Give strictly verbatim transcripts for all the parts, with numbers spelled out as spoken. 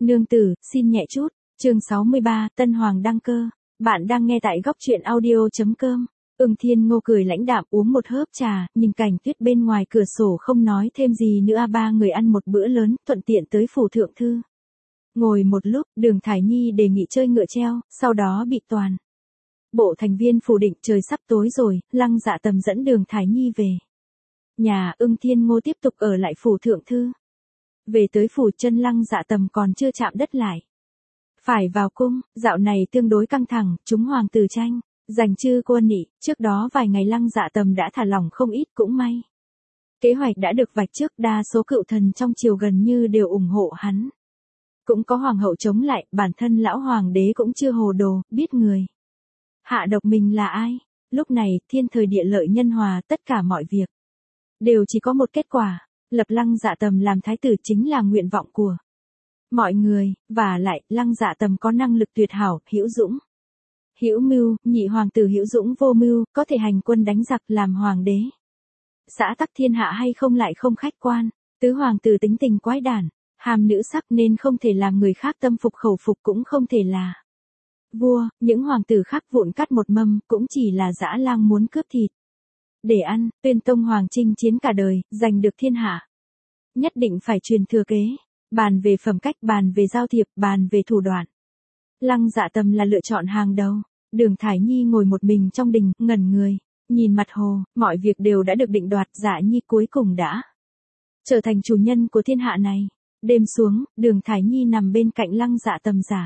Nương tử, xin nhẹ chút. Chương sáu mươi ba, Tân Hoàng đăng cơ. Bạn đang nghe tại góc truyện audio.com. Ưng Thiên Ngô cười lãnh đạm uống một hớp trà, nhìn cảnh tuyết bên ngoài cửa sổ không nói thêm gì nữa. Ba người ăn một bữa lớn, thuận tiện tới phủ thượng thư. Ngồi một lúc, Đường Thải Nhi đề nghị chơi ngựa treo, sau đó bị toàn bộ thành viên phủ định. Trời sắp tối rồi, Lăng Dạ Tầm dẫn Đường Thải Nhi về nhà. Ưng Thiên Ngô tiếp tục ở lại phủ thượng thư. Về tới phủ, chân Lăng Dạ Tầm còn chưa chạm đất lại. Phải vào cung, dạo này tương đối căng thẳng, chúng hoàng tử tranh giành chư quân nị. Trước đó vài ngày Lăng Dạ Tầm đã thả lỏng không ít, cũng may kế hoạch đã được vạch trước, đa số cựu thần trong triều gần như đều ủng hộ hắn. Cũng có hoàng hậu chống lại, bản thân lão hoàng đế cũng chưa hồ đồ, biết người hạ độc mình là ai. Lúc này, thiên thời địa lợi nhân hòa, tất cả mọi việc đều chỉ có một kết quả, lập Lăng Dạ Tầm làm thái tử chính là nguyện vọng của mọi người, và lại, Lăng Dạ Tầm có năng lực tuyệt hảo, hữu dũng, hữu mưu, nhị hoàng tử hữu dũng vô mưu, có thể hành quân đánh giặc, làm hoàng đế xã tắc thiên hạ hay không lại không khách quan. Tứ hoàng tử tính tình quái đản, hàm nữ sắc nên không thể làm người khác tâm phục khẩu phục, cũng không thể là vua. Những hoàng tử khác vụn cắt một mâm, cũng chỉ là dã lang muốn cướp thịt để ăn. Tuyên tông hoàng chinh chiến cả đời, giành được thiên hạ, nhất định phải truyền thừa kế. Bàn về phẩm cách, bàn về giao thiệp, bàn về thủ đoạn, Lăng Dạ Tầm là lựa chọn hàng đầu. Đường Thải Nhi ngồi một mình trong đình, ngẩn người, nhìn mặt hồ. Mọi việc đều đã được định đoạt, Dạ Nhi cuối cùng đã trở thành chủ nhân của thiên hạ này. Đêm xuống, Đường Thải Nhi nằm bên cạnh Lăng Dạ Tầm giả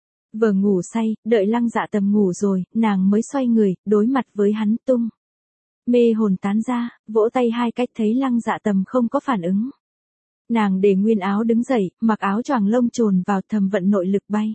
vờ ngủ say, đợi Lăng Dạ Tầm ngủ rồi, nàng mới xoay người, đối mặt với hắn, tung mê hồn tán ra, vỗ tay hai cách. Thấy Lăng Dạ Tầm không có phản ứng, nàng để nguyên áo đứng dậy, mặc áo choàng lông trồn vào, thầm vận nội lực bay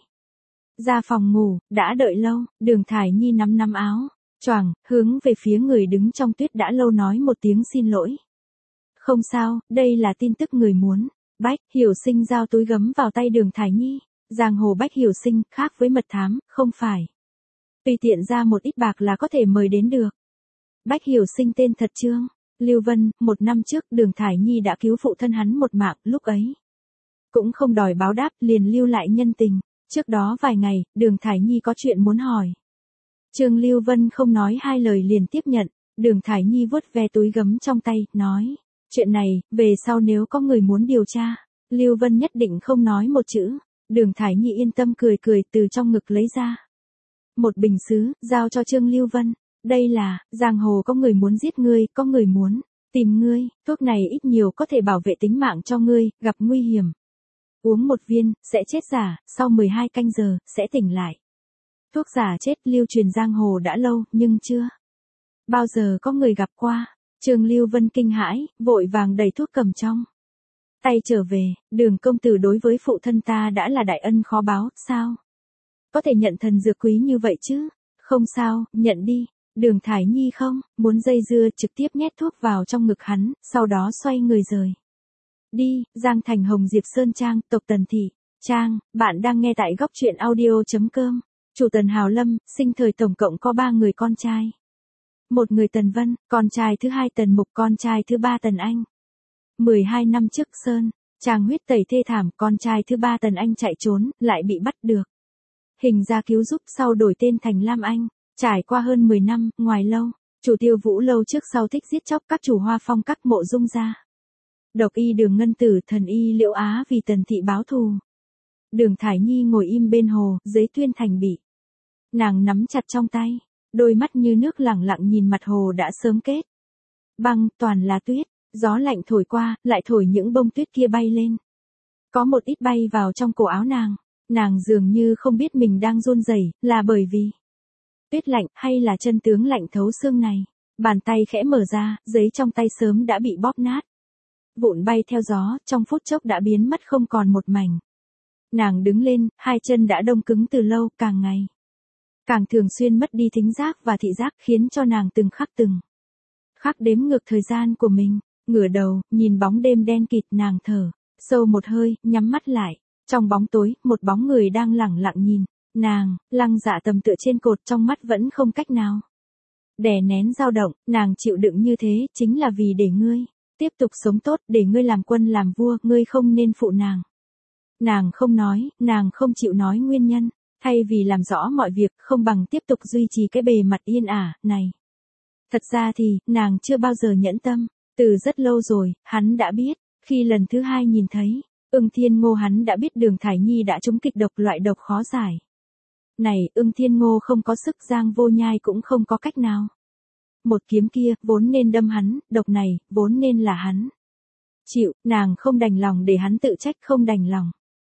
ra phòng ngủ. Đã đợi lâu, Đường Thải Nhi nắm nắm áo choàng, hướng về phía người đứng trong tuyết đã lâu, nói một tiếng xin lỗi. Không sao, đây là tin tức người muốn. Bách Hiểu Sinh giao túi gấm vào tay Đường Thải Nhi. Giang hồ Bách Hiểu Sinh, khác với mật thám, không phải tùy tiện ra một ít bạc là có thể mời đến được. Bách Hiểu Sinh tên thật Trương Lưu Vân. Một năm trước, Đường Thải Nhi đã cứu phụ thân hắn một mạng, lúc ấy cũng không đòi báo đáp, liền lưu lại nhân tình. Trước đó vài ngày, Đường Thải Nhi có chuyện muốn hỏi. Trương Lưu Vân không nói hai lời liền tiếp nhận. Đường Thải Nhi vuốt ve túi gấm trong tay, nói, chuyện này, về sau nếu có người muốn điều tra, Lưu Vân nhất định không nói một chữ. Đường Thải Nhi yên tâm cười cười, từ trong ngực lấy ra một bình sứ, giao cho Trương Lưu Vân. Đây là, giang hồ có người muốn giết ngươi, có người muốn tìm ngươi, thuốc này ít nhiều có thể bảo vệ tính mạng cho ngươi, gặp nguy hiểm uống một viên, sẽ chết giả, sau mười hai canh giờ, sẽ tỉnh lại. Thuốc giả chết lưu truyền giang hồ đã lâu, nhưng chưa bao giờ có người gặp qua. Trương Lưu Vân kinh hãi, vội vàng đẩy thuốc cầm trong tay trở về. Đường công tử đối với phụ thân ta đã là đại ân khó báo, sao có thể nhận thần dược quý như vậy chứ? Không sao, nhận đi. Đường Thải Nhi không muốn dây dưa, trực tiếp nhét thuốc vào trong ngực hắn, sau đó xoay người rời đi. Giang Thành Hồng Diệp Sơn Trang, tộc Tần Thị Trang. Bạn đang nghe tại góc truyện audio.com. Chủ Tần Hào Lâm, sinh thời tổng cộng có ba người con trai. Một người Tần Vân, con trai thứ hai Tần Mục, con trai thứ ba Tần Anh. mười hai năm trước Sơn Trang huyết tẩy thê thảm, con trai thứ ba Tần Anh chạy trốn, lại bị bắt được Hình ra cứu giúp, sau đổi tên thành Lam Anh. Trải qua hơn mười năm, ngoài lâu, chủ Tiêu Vũ lâu trước sau thích giết chóc các chủ Hoa Phong các Mộ Dung gia. Độc y Đường Ngân Tử, thần y Liễu Á vì Tần Thị báo thù. Đường Thải Nhi ngồi im bên hồ, dưới tuyên thành bị nàng nắm chặt trong tay, đôi mắt như nước lẳng lặng nhìn mặt hồ đã sớm kết băng, toàn là tuyết. Gió lạnh thổi qua, lại thổi những bông tuyết kia bay lên. Có một ít bay vào trong cổ áo nàng. Nàng dường như không biết mình đang run rẩy, là bởi vì tuyết lạnh, hay là chân tướng lạnh thấu xương này. Bàn tay khẽ mở ra, giấy trong tay sớm đã bị bóp nát, vụn bay theo gió, trong phút chốc đã biến mất không còn một mảnh. Nàng đứng lên, hai chân đã đông cứng từ lâu, càng ngày càng thường xuyên mất đi thính giác và thị giác, khiến cho nàng từng khắc từng khắc đếm ngược thời gian của mình. Ngửa đầu, nhìn bóng đêm đen kịt, nàng thở sâu một hơi, nhắm mắt lại. Trong bóng tối, một bóng người đang lẳng lặng nhìn nàng. Lăng Dạ Tầm tựa trên cột, trong mắt vẫn không cách nào đè nén dao động. Nàng chịu đựng như thế, chính là vì để ngươi tiếp tục sống tốt, để ngươi làm quân làm vua, ngươi không nên phụ nàng. Nàng không nói, nàng không chịu nói nguyên nhân, thay vì làm rõ mọi việc không bằng tiếp tục duy trì cái bề mặt yên ả, này. Thật ra thì, nàng chưa bao giờ nhẫn tâm, từ rất lâu rồi, hắn đã biết, khi lần thứ hai nhìn thấy, Ưng Thiên Ngô hắn đã biết Đường Thải Nhi đã trúng kịch độc loại độc khó giải. Này, Ưng Thiên Ngô không có sức, Giang Vô Nhai cũng không có cách nào. Một kiếm kia, vốn nên đâm hắn, độc này, vốn nên là hắn. Chịu, nàng không đành lòng để hắn tự trách, không đành lòng.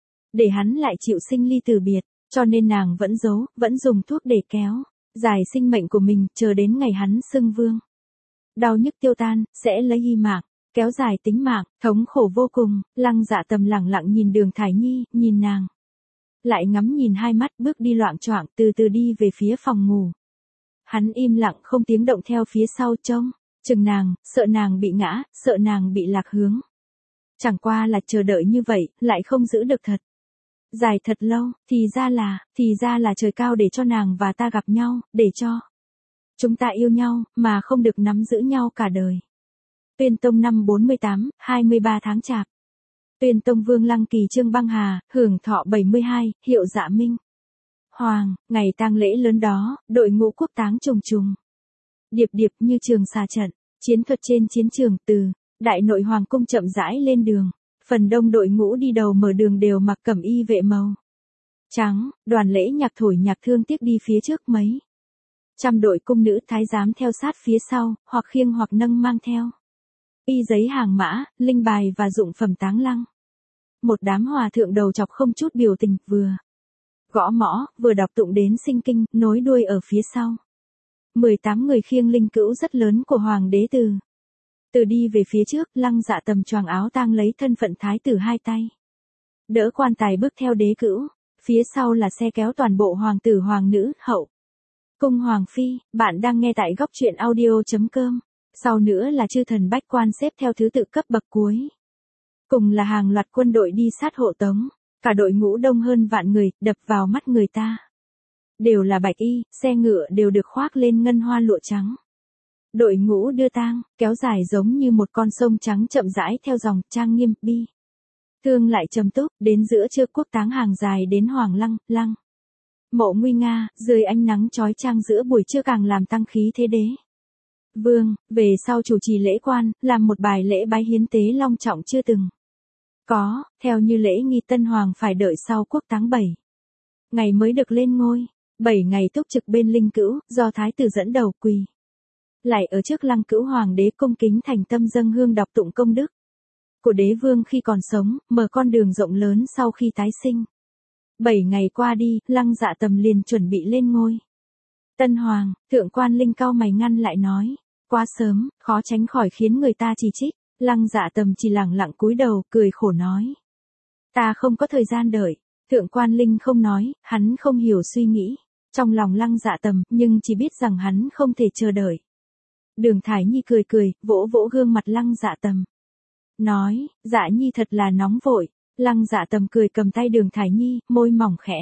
Để hắn lại chịu sinh ly từ biệt, cho nên nàng vẫn giấu, vẫn dùng thuốc để kéo dài sinh mệnh của mình, chờ đến ngày hắn xưng vương. Đau nhức tiêu tan, sẽ lấy y mạng, kéo dài tính mạng, thống khổ vô cùng, Lăng Dạ Tầm lặng lặng nhìn Đường Thải Nhi, nhìn nàng. Lại ngắm nhìn hai mắt bước đi loạng choạng từ từ đi về phía phòng ngủ. Hắn im lặng không tiếng động theo phía sau trông, chừng nàng, sợ nàng bị ngã, sợ nàng bị lạc hướng. Chẳng qua là chờ đợi như vậy, lại không giữ được thật. Dài thật lâu, thì ra là, thì ra là trời cao để cho nàng và ta gặp nhau, để cho chúng ta yêu nhau, mà không được nắm giữ nhau cả đời. Tuyên Tông năm bốn mươi tám, hai mươi ba tháng Chạp. Tuyên Tông Vương Lăng Kỳ Trương Băng Hà, hưởng thọ bảy mươi hai, hiệu Dạ Minh. Hoàng, ngày tang lễ lớn đó, đội ngũ quốc táng trùng trùng. Điệp điệp như trường xà trận, chiến thuật trên chiến trường từ, đại nội hoàng cung chậm rãi lên đường. Phần đông đội ngũ đi đầu mở đường đều mặc cẩm y vệ màu trắng, đoàn lễ nhạc thổi nhạc thương tiếc đi phía trước mấy. Trăm đội cung nữ thái giám theo sát phía sau, hoặc khiêng hoặc nâng mang theo. Y giấy hàng mã, linh bài và dụng phẩm táng lăng. Một đám hòa thượng đầu chọc không chút biểu tình, vừa gõ mõ, vừa đọc tụng đến sinh kinh, nối đuôi ở phía sau. mười tám người khiêng linh cữu rất lớn của hoàng đế từ. Từ đi về phía trước, Lăng Dạ Tầm choàng áo tang lấy thân phận thái tử hai tay. Đỡ quan tài bước theo đế cữu, phía sau là xe kéo toàn bộ hoàng tử hoàng nữ, hậu. Cung hoàng phi, bạn đang nghe tại góc truyện audio.com. Sau nữa là chư thần bách quan xếp theo thứ tự cấp bậc cuối. Cùng là hàng loạt quân đội đi sát hộ tống, cả đội ngũ đông hơn vạn người, đập vào mắt người ta. Đều là bạch y, xe ngựa đều được khoác lên ngân hoa lụa trắng. Đội ngũ đưa tang, kéo dài giống như một con sông trắng chậm rãi theo dòng, trang nghiêm, bi. Thương lại trầm túc, đến giữa trưa quốc táng hàng dài đến Hoàng Lăng, Lăng. Mộ nguy nga, dưới ánh nắng chói chang giữa buổi trưa càng làm tăng khí thế đế. Vương, về sau chủ trì lễ quan, làm một bài lễ bái hiến tế long trọng chưa từng có, theo như lễ nghi tân hoàng phải đợi sau quốc táng bảy ngày mới được lên ngôi, bảy ngày túc trực bên linh cữu, do thái tử dẫn đầu quỳ lại ở trước lăng cữu hoàng đế cung kính thành tâm dâng hương đọc tụng công đức của đế vương khi còn sống, mở con đường rộng lớn sau khi tái sinh. Bảy ngày qua đi, Lăng Dạ Tầm liền chuẩn bị lên ngôi. Tân hoàng, thượng quan Linh cau mày ngăn lại nói, quá sớm, khó tránh khỏi khiến người ta chỉ trích. Lăng Dạ Tầm chỉ lẳng lặng cúi đầu, cười khổ nói, ta không có thời gian đợi. Thượng quan Linh không nói, hắn không hiểu suy nghĩ trong lòng Lăng Dạ Tầm, nhưng chỉ biết rằng hắn không thể chờ đợi. Đường Thải Nhi cười cười, vỗ vỗ gương mặt Lăng Dạ Tầm, nói, Dạ Nhi thật là nóng vội. Lăng Dạ Tầm cười cầm tay Đường Thải Nhi, môi mỏng khẽ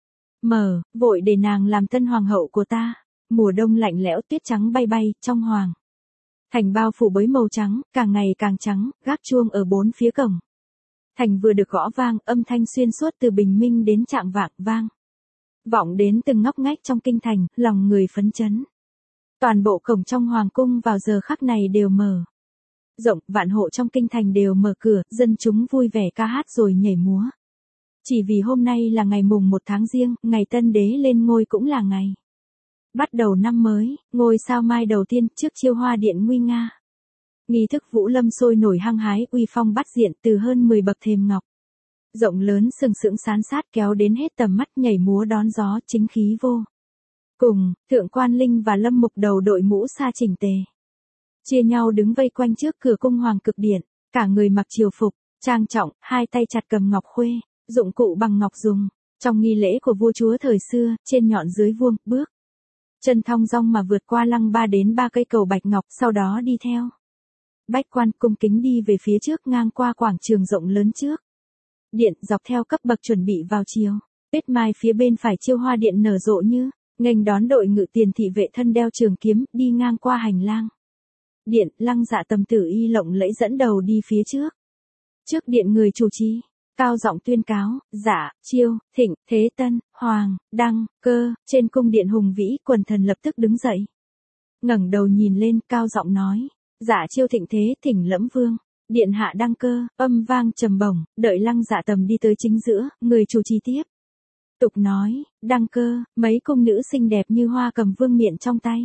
mở, vội để nàng làm tân hoàng hậu của ta. Mùa đông lạnh lẽo, tuyết trắng bay bay, trong hoàng thành bao phủ bới màu trắng, càng ngày càng trắng, gác chuông ở bốn phía cổng thành vừa được gõ vang, âm thanh xuyên suốt từ bình minh đến trạng vạng vang vọng đến từng ngóc ngách trong kinh thành, lòng người phấn chấn. Toàn bộ cổng trong hoàng cung vào giờ khắc này đều mở rộng, vạn hộ trong kinh thành đều mở cửa, dân chúng vui vẻ ca hát rồi nhảy múa. Chỉ vì hôm nay là ngày mùng một tháng Giêng, ngày tân đế lên ngôi cũng là ngày bắt đầu năm mới, ngôi sao mai đầu tiên trước chiêu hoa điện nguy nga. Nghi thức vũ lâm sôi nổi hăng hái, uy phong bắt diện từ hơn mười bậc thềm ngọc rộng lớn sừng sững sán sát kéo đến hết tầm mắt, nhảy múa đón gió, chính khí vô cùng. Thượng quan Linh và Lâm Mục đầu đội mũ sa chỉnh tề, chia nhau đứng vây quanh trước cửa cung hoàng cực điện, cả người mặc triều phục trang trọng, hai tay chặt cầm ngọc khuê, dụng cụ bằng ngọc dùng trong nghi lễ của vua chúa thời xưa, trên nhọn dưới vuông, bước chân thong dong mà vượt qua lăng ba đến ba cây cầu bạch ngọc, sau đó đi theo bách quan cung kính đi về phía trước, ngang qua quảng trường rộng lớn trước điện, dọc theo cấp bậc chuẩn bị vào chiều. Tuyết mai phía bên phải chiêu hoa điện nở rộ như nghênh đón đội ngự tiền thị vệ thân đeo trường kiếm, đi ngang qua hành lang điện. Lăng Dạ Tầm tử y lộng lẫy dẫn đầu đi phía trước. Trước điện người chủ trì cao giọng tuyên cáo, Dạ, Chiêu, Thịnh, Thế Tân, Hoàng, Đăng, Cơ, trên cung điện hùng vĩ, quần thần lập tức đứng dậy. Ngẩng đầu nhìn lên, cao giọng nói, Dạ Chiêu Thịnh Thế Thỉnh Lẫm Vương, điện hạ đăng cơ, âm vang trầm bổng, đợi Lăng Dạ Tầm đi tới chính giữa, người chủ trì tiếp. Tục nói, đăng cơ, mấy cung nữ xinh đẹp như hoa cầm vương miện trong tay.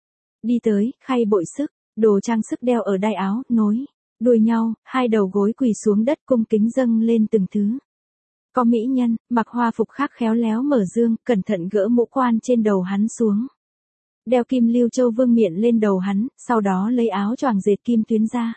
Đi tới, khay bội sức, đồ trang sức đeo ở đai áo, nối đuôi nhau, hai đầu gối quỳ xuống đất cung kính dâng lên từng thứ. Có mỹ nhân, mặc hoa phục khác khéo léo mở dương, cẩn thận gỡ mũ quan trên đầu hắn xuống. Đeo kim lưu châu vương miện lên đầu hắn, sau đó lấy áo choàng dệt kim tuyến ra.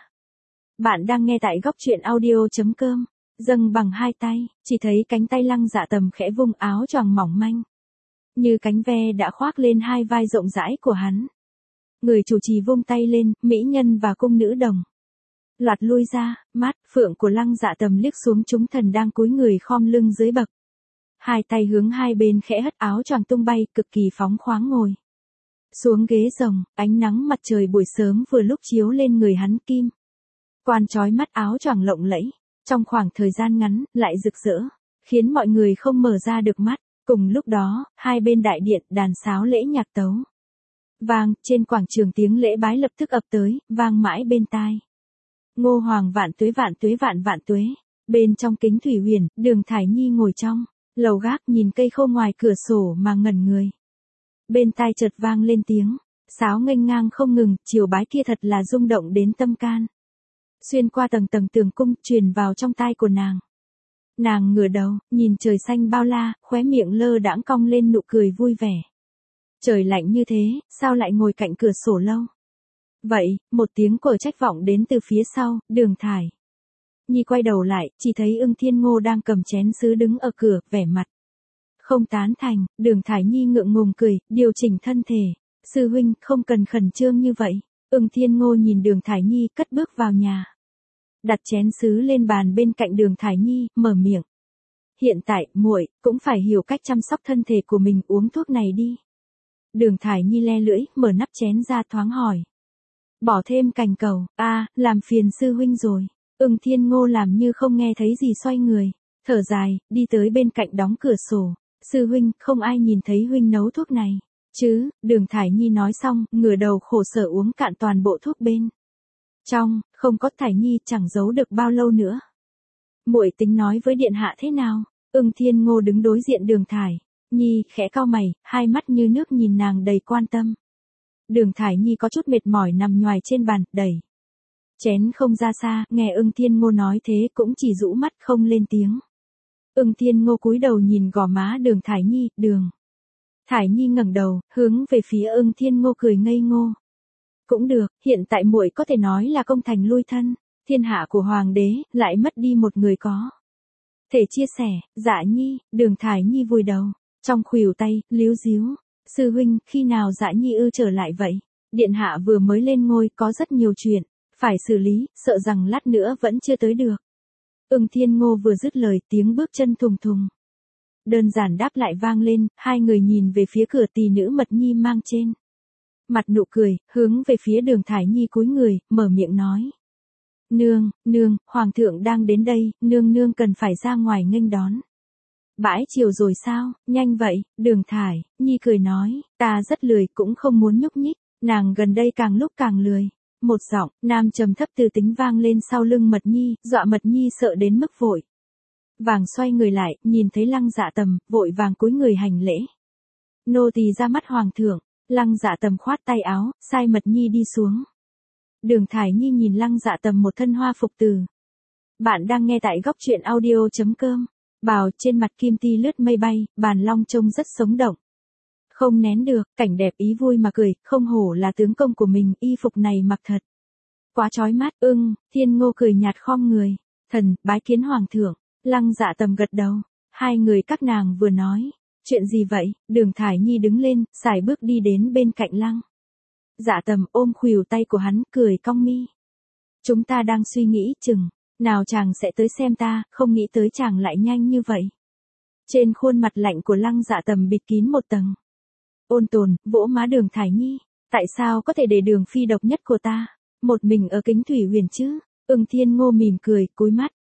Bạn đang nghe tại góc truyện audio.com, dâng bằng hai tay, chỉ thấy cánh tay Lăng Dạ Tầm khẽ vung áo choàng mỏng manh. Như cánh ve đã khoác lên hai vai rộng rãi của hắn. Người chủ trì vung tay lên, mỹ nhân và cung nữ đồng loạt lui ra, mắt phượng của Lăng Dạ Tầm liếc xuống chúng thần đang cúi người khom lưng dưới bậc. Hai tay hướng hai bên khẽ hất áo choàng tung bay, cực kỳ phóng khoáng ngồi xuống ghế rồng, ánh nắng mặt trời buổi sớm vừa lúc chiếu lên người hắn kim quan chói mắt, áo choàng lộng lẫy, trong khoảng thời gian ngắn, lại rực rỡ, khiến mọi người không mở ra được mắt. Cùng lúc đó, hai bên đại điện, đàn sáo lễ nhạc tấu vang, trên quảng trường tiếng lễ bái lập tức ập tới, vang mãi bên tai. Ngô Hoàng vạn tuế vạn tuế vạn vạn tuế. Bên trong kính thủy huyền, Đường Thải Nhi ngồi trong lầu gác nhìn cây khô ngoài cửa sổ mà ngẩn người. Bên tai chợt vang lên tiếng sáo nghênh ngang không ngừng, chiều bái kia thật là rung động đến tâm can. Xuyên qua tầng tầng tường cung, truyền vào trong tai của nàng. Nàng ngửa đầu, nhìn trời xanh bao la, khóe miệng lơ đãng cong lên nụ cười vui vẻ. Trời lạnh như thế, sao lại ngồi cạnh cửa sổ lâu? Vậy, một tiếng của trách vọng đến từ phía sau, Đường Thải Nhi quay đầu lại, chỉ thấy Ưng Thiên Ngô đang cầm chén sứ đứng ở cửa, vẻ mặt không tán thành. Đường Thải Nhi ngượng ngùng cười, điều chỉnh thân thể. Sư huynh, không cần khẩn trương như vậy. Ưng Thiên Ngô nhìn Đường Thải Nhi, cất bước vào nhà. Đặt chén sứ lên bàn bên cạnh Đường Thải Nhi, mở miệng. Hiện tại, muội cũng phải hiểu cách chăm sóc thân thể của mình, uống thuốc này đi. Đường Thải Nhi le lưỡi, mở nắp chén ra thoáng hỏi. Bỏ thêm cành cầu, a à, làm phiền sư huynh rồi. Ưng Thiên Ngô làm như không nghe thấy gì, xoay người, thở dài, đi tới bên cạnh đóng cửa sổ. Sư huynh, không ai nhìn thấy huynh nấu thuốc này chứ? Đường Thải Nhi nói xong, ngửa đầu khổ sở uống cạn toàn bộ thuốc bên trong. Không có. Thải Nhi chẳng giấu được bao lâu nữa. Muội tính nói với điện hạ thế nào? Ưng Thiên Ngô đứng đối diện Đường Thải Nhi, khẽ cau mày, hai mắt như nước nhìn nàng đầy quan tâm. Đường Thải Nhi có chút mệt mỏi nằm nhoài trên bàn, đẩy chén không ra xa, nghe Ưng Thiên Ngô nói thế cũng chỉ rũ mắt không lên tiếng. Ưng Thiên Ngô cúi đầu nhìn gò má Đường Thải Nhi, Đường Thải Nhi ngẩng đầu, hướng về phía Ưng Thiên Ngô cười ngây ngô. Cũng được, hiện tại muội có thể nói là công thành lui thân, thiên hạ của hoàng đế lại mất đi một người có thể chia sẻ. Dạ Nhi. Đường Thải Nhi vùi đầu trong khuỷu tay, líu díu. Sư huynh, khi nào Dạ Nhi ư trở lại vậy? Điện hạ vừa mới lên ngôi, có rất nhiều chuyện phải xử lý, sợ rằng lát nữa vẫn chưa tới được. Ưng Thiên Ngô vừa dứt lời, tiếng bước chân thùng thùng đơn giản đáp lại vang lên, hai người nhìn về phía cửa, tỳ nữ Mật Nhi mang trên mặt nụ cười, hướng về phía Đường Thải Nhi cúi người, mở miệng nói. Nương, nương, hoàng thượng đang đến đây, nương nương cần phải ra ngoài nghênh đón. Bãi chiều rồi sao, nhanh vậy? Đường Thải Nhi cười nói, ta rất lười, cũng không muốn nhúc nhích. Nàng gần đây càng lúc càng lười. Một giọng nam trầm thấp từ tính vang lên sau lưng Mật Nhi, dọa Mật Nhi sợ đến mức vội vàng xoay người lại, nhìn thấy Lăng Dạ Tầm, vội vàng cúi người hành lễ. Nô tỳ ra mắt hoàng thượng. Lăng Dạ Tầm khoát tay áo, sai Mật Nhi đi xuống. Đường Thải Nhi nhìn Lăng Dạ Tầm một thân hoa phục từ. Bạn đang nghe tại góc truyện audio.com. Bào trên mặt kim ti lướt mây bay, bàn long trông rất sống động. Không nén được, cảnh đẹp ý vui mà cười, không hổ là tướng công của mình, y phục này mặc thật quá chói mắt. Ưng Thiên Ngô cười nhạt khom người. Thần, bái kiến hoàng thượng. Lăng Dạ Tầm gật đầu. Hai người các nàng vừa nói. Chuyện gì vậy? Đường Thải Nhi đứng lên, sải bước đi đến bên cạnh Lăng Dạ Tầm, ôm khuỷu tay của hắn, cười cong mi. Chúng ta đang suy nghĩ chừng nào chàng sẽ tới xem ta, không nghĩ tới chàng lại nhanh như vậy. Trên khuôn mặt lạnh của Lăng Dạ Tầm bịt kín một tầng ôn tồn, vỗ má Đường Thải Nhi. Tại sao có thể để Đường phi độc nhất của ta một mình ở kính thủy huyền chứ? Ưng Thiên Ngô mỉm cười, cúi mắt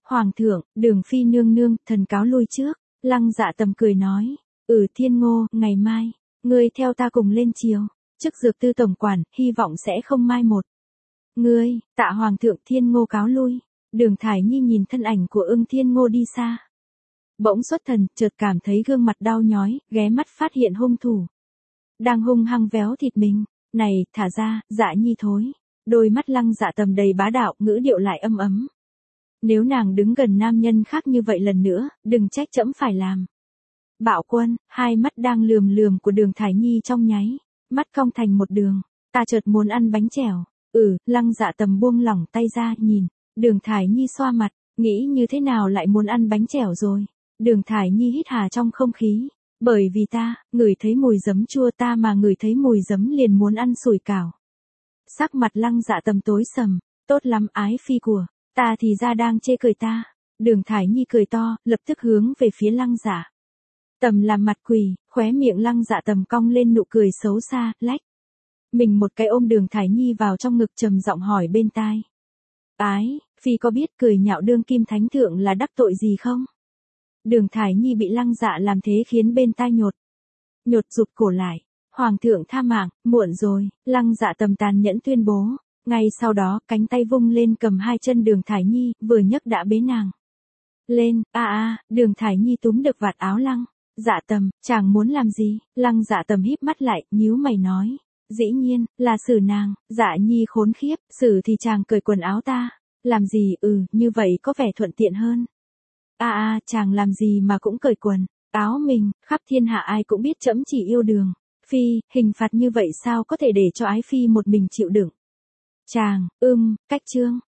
Hoàng thượng, Đường phi nương nương, thần cáo lui trước. Lăng Dạ Tầm cười nói, ừ Thiên Ngô, ngày mai, ngươi theo ta cùng lên triều, chức dược tư tổng quản, hy vọng sẽ không mai một. Ngươi, tạ Hoàng thượng. Thiên Ngô cáo lui. Đường Thải Nhi nhìn thân ảnh của Ưng Thiên Ngô đi xa. Bỗng xuất thần, chợt cảm thấy gương mặt đau nhói, ghé mắt phát hiện hung thủ. Đang hung hăng véo thịt mình. Này, thả ra, Dạ Nhi thối. Đôi mắt Lăng Dạ Tầm đầy bá đạo, ngữ điệu lại âm ấm. Nếu nàng đứng gần nam nhân khác như vậy lần nữa, đừng trách trẫm phải làm. Bạo Quân, hai mắt đang lườm lườm của Đường Thải Nhi trong nháy, mắt cong thành một đường, ta chợt muốn ăn bánh chèo. Ừ, Lăng Dạ Tầm buông lỏng tay ra, nhìn, Đường Thải Nhi xoa mặt, nghĩ như thế nào lại muốn ăn bánh chèo rồi. Đường Thải Nhi hít hà trong không khí, bởi vì ta, ngửi thấy mùi giấm chua, ta mà ngửi thấy mùi giấm liền muốn ăn sủi cảo. Sắc mặt Lăng Dạ Tầm tối sầm, tốt lắm ái phi của, ta thì ra đang chê cười ta. Đường Thải Nhi cười to, lập tức hướng về phía Lăng Dạ Tầm làm mặt quỳ, khóe miệng Lăng Dạ Tầm cong lên nụ cười xấu xa, lách. Mình một cái ôm Đường Thải Nhi vào trong ngực, trầm giọng hỏi bên tai. Ái, phi có biết cười nhạo đương kim thánh thượng là đắc tội gì không? Đường Thải Nhi bị Lăng Dạ làm thế khiến bên tai nhột. Nhột rụt cổ lại. Hoàng thượng tha mạng, muộn rồi. Lăng Dạ Tầm tàn nhẫn tuyên bố. Ngay sau đó, cánh tay vung lên cầm hai chân Đường Thải Nhi, vừa nhấc đã bế nàng lên. A a, Đường Thải Nhi túm được vạt áo Lăng Dạ Tầm, chàng muốn làm gì? Lăng Dạ Tầm híp mắt lại, nhíu mày nói. Dĩ nhiên, là xử nàng. Dạ Nhi khốn khiếp, xử thì chàng cởi quần áo ta. Làm gì? Ừ, như vậy có vẻ thuận tiện hơn. A a, chàng làm gì mà cũng cởi quần áo mình, khắp thiên hạ ai cũng biết trẫm chỉ yêu Đường phi, hình phạt như vậy sao có thể để cho ái phi một mình chịu đựng. Chàng, ưm, cách chương.